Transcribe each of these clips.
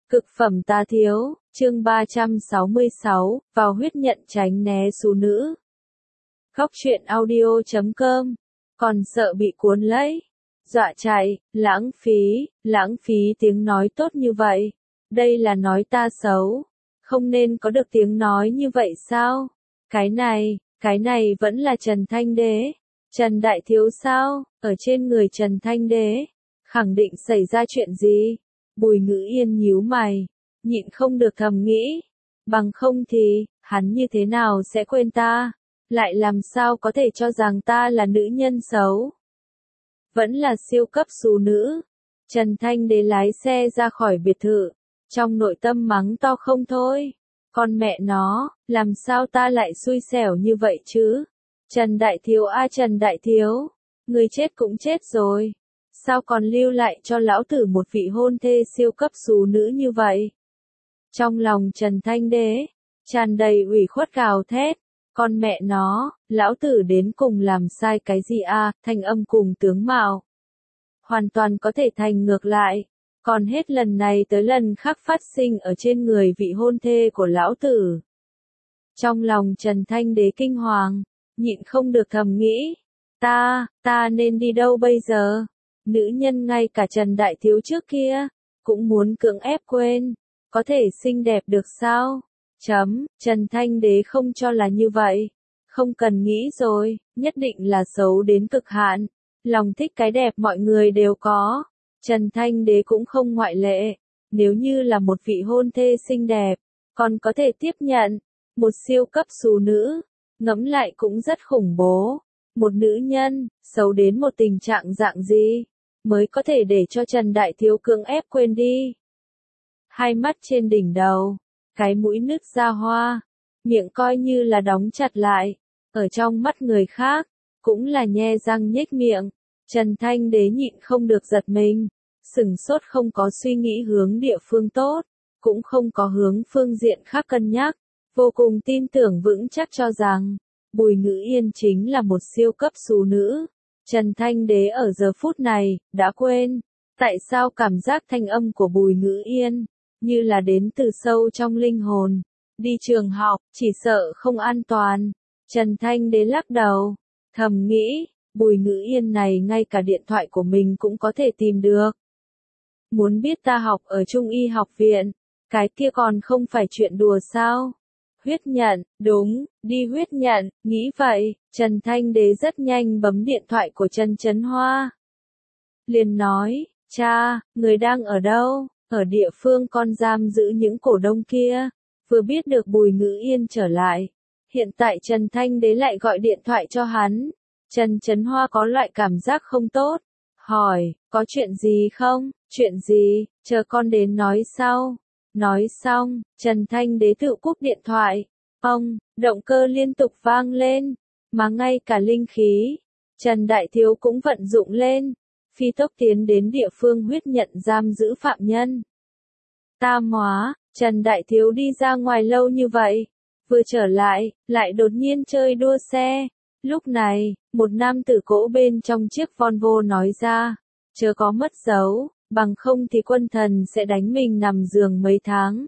Cực phẩm tá thiếu, chương 366, vào huyết nhận tránh né xú nữ. Góc truyện audio.com, còn sợ bị cuốn lấy, dọa chạy, lãng phí tiếng nói tốt như vậy. Đây là nói ta xấu, không nên có được tiếng nói như vậy sao? Cái này vẫn là Trần Thanh Đế. Trần Đại Thiếu sao? Ở trên người Trần Thanh Đế, khẳng định xảy ra chuyện gì? Bùi Ngữ Yên nhíu mày, nhịn không được thầm nghĩ, bằng không thì, hắn như thế nào sẽ quên ta, lại làm sao có thể cho rằng ta là nữ nhân xấu. Vẫn là siêu cấp xú nữ. Trần Thanh Đế lái xe ra khỏi biệt thự, trong nội tâm mắng to không thôi. Con mẹ nó, làm sao ta lại xui xẻo như vậy chứ? Trần Đại Thiếu a Trần Đại Thiếu, người chết cũng chết rồi. Sao còn lưu lại cho lão tử một vị hôn thê siêu cấp xú nữ như vậy? Trong lòng Trần Thanh Đế, tràn đầy ủy khuất gào thét. Con mẹ nó, lão tử đến cùng làm sai cái gì a? Thanh âm cùng tướng mạo hoàn toàn có thể thành ngược lại. Còn hết lần này tới lần khác phát sinh ở trên người vị hôn thê của lão tử. Trong lòng Trần Thanh Đế kinh hoàng, nhịn không được thầm nghĩ. Ta nên đi đâu bây giờ? Nữ nhân ngay cả Trần Đại Thiếu trước kia, cũng muốn cưỡng ép quên. Có thể xinh đẹp được sao? Trần Thanh Đế không cho là như vậy. Không cần nghĩ rồi, nhất định là xấu đến cực hạn. Lòng thích cái đẹp mọi người đều có. Trần Thanh Đế cũng không ngoại lệ. Nếu như là một vị hôn thê xinh đẹp, còn có thể tiếp nhận. Một siêu cấp xú nữ, ngẫm lại cũng rất khủng bố. Một nữ nhân, xấu đến một tình trạng dạng gì, mới có thể để cho Trần Đại Thiếu cưỡng ép quên đi. Hai mắt trên đỉnh đầu, cái mũi nứt ra hoa, miệng coi như là đóng chặt lại, ở trong mắt người khác, cũng là nhe răng nhếch miệng. Trần Thanh Đế nhịn không được giật mình, sửng sốt không có suy nghĩ hướng địa phương tốt, cũng không có hướng phương diện khác cân nhắc, vô cùng tin tưởng vững chắc cho rằng, Bùi Ngữ Yên chính là một siêu cấp xú nữ. Trần Thanh Đế ở giờ phút này, đã quên, tại sao cảm giác thanh âm của Bùi Ngữ Yên, như là đến từ sâu trong linh hồn. Đi trường học, chỉ sợ không an toàn. Trần Thanh Đế lắc đầu, thầm nghĩ, Bùi Ngữ Yên này ngay cả điện thoại của mình cũng có thể tìm được. Muốn biết ta học ở Trung y học viện, cái kia còn không phải chuyện đùa sao? Huyết nhận, đúng, đi huyết nhận, nghĩ vậy, Trần Thanh Đế rất nhanh bấm điện thoại của Trần Chấn Hoa. Liền nói, cha, người đang ở đâu? Ở địa phương con giam giữ những cổ đông kia. Vừa biết được Bùi Ngữ Yên trở lại, hiện tại Trần Thanh Đế lại gọi điện thoại cho hắn. Trần Chấn Hoa có loại cảm giác không tốt, hỏi, có chuyện gì không? Chuyện gì, chờ con đến nói sau. Nói xong, Trần Thanh Đế tự cúp điện thoại. Động cơ liên tục vang lên, mà ngay cả linh khí, Trần Đại Thiếu cũng vận dụng lên, phi tốc tiến đến địa phương huyết nhận giam giữ phạm nhân. Tam hóa, Trần Đại Thiếu đi ra ngoài lâu như vậy, vừa trở lại đột nhiên chơi đua xe. Lúc này, một nam tử cỗ bên trong chiếc Volvo nói ra, chớ có mất dấu, bằng không thì quân thần sẽ đánh mình nằm giường mấy tháng.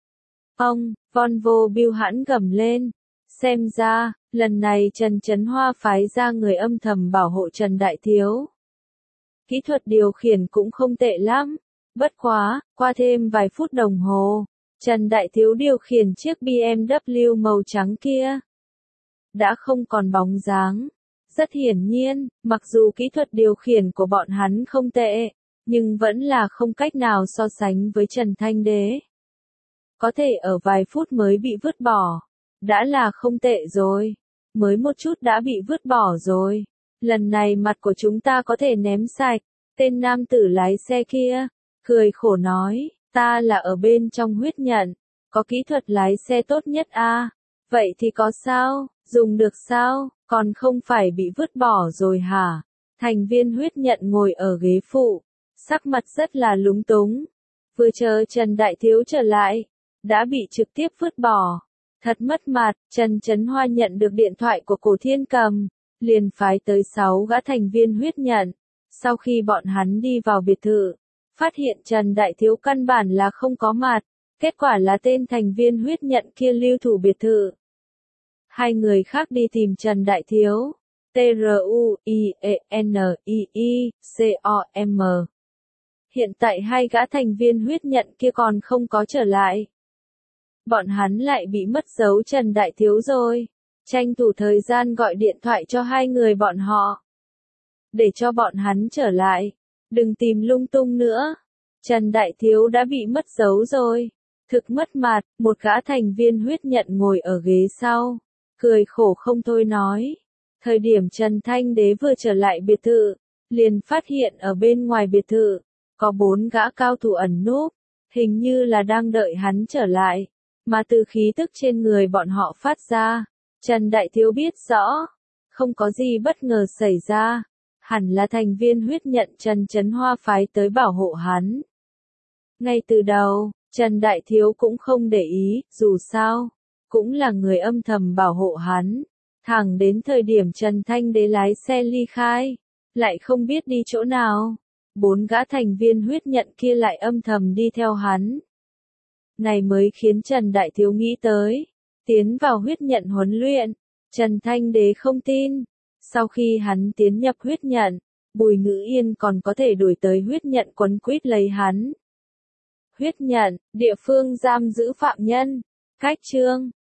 Volvo bưu hãn gầm lên. Xem ra, lần này Trần Chấn Hoa phái ra người âm thầm bảo hộ Trần Đại Thiếu. Kỹ thuật điều khiển cũng không tệ lắm. Bất quá, qua thêm vài phút đồng hồ, Trần Đại Thiếu điều khiển chiếc BMW màu trắng kia đã không còn bóng dáng. Rất hiển nhiên, mặc dù kỹ thuật điều khiển của bọn hắn không tệ, nhưng vẫn là không cách nào so sánh với Trần Thanh Đế. Có thể ở vài phút mới bị vứt bỏ, đã là không tệ rồi. Mới một chút đã bị vứt bỏ rồi. Lần này mặt của chúng ta có thể ném sạch. Tên nam tử lái xe kia, cười khổ nói, ta là ở bên trong huyết nhận, có kỹ thuật lái xe tốt nhất a. Vậy thì có sao, dùng được sao, còn không phải bị vứt bỏ rồi hả? Thành viên huyết nhận ngồi ở ghế phụ, sắc mặt rất là lúng túng. Vừa chờ Trần Đại Thiếu trở lại, đã bị trực tiếp vứt bỏ. Thật mất mặt. Trần Chấn Hoa nhận được điện thoại của Cổ Thiên Cầm, liền phái tới 6 gã thành viên huyết nhận. Sau khi bọn hắn đi vào biệt thự, phát hiện Trần Đại Thiếu căn bản là không có mặt, kết quả là tên thành viên huyết nhận kia lưu thủ biệt thự. Hai người khác đi tìm Trần Đại Thiếu, TRUIENIICOM. Hiện tại hai gã thành viên huyết nhận kia còn không có trở lại. Bọn hắn lại bị mất dấu Trần Đại Thiếu rồi. Tranh thủ thời gian gọi điện thoại cho hai người bọn họ. Để cho bọn hắn trở lại. Đừng tìm lung tung nữa. Trần Đại Thiếu đã bị mất dấu rồi. Thực mất mặt, một gã thành viên huyết nhận ngồi ở ghế sau. Cười khổ không thôi nói. Thời điểm Trần Thanh Đế vừa trở lại biệt thự, liền phát hiện ở bên ngoài biệt thự, có 4 gã cao thủ ẩn núp, hình như là đang đợi hắn trở lại, mà từ khí tức trên người bọn họ phát ra, Trần Đại Thiếu biết rõ, không có gì bất ngờ xảy ra, hẳn là thành viên huyết nhận Trần Chấn Hoa phái tới bảo hộ hắn. Ngay từ đầu, Trần Đại Thiếu cũng không để ý, dù sao, cũng là người âm thầm bảo hộ hắn. Thẳng đến thời điểm Trần Thanh Đế lái xe ly khai, lại không biết đi chỗ nào. 4 gã thành viên huyết nhận kia lại âm thầm đi theo hắn. Này mới khiến Trần Đại Thiếu nghĩ tới, tiến vào huyết nhận huấn luyện, Trần Thanh Đế không tin. Sau khi hắn tiến nhập huyết nhận, Bùi Ngữ Yên còn có thể đuổi tới huyết nhận quấn quýt lấy hắn. Huyết nhận, địa phương giam giữ phạm nhân, cách chương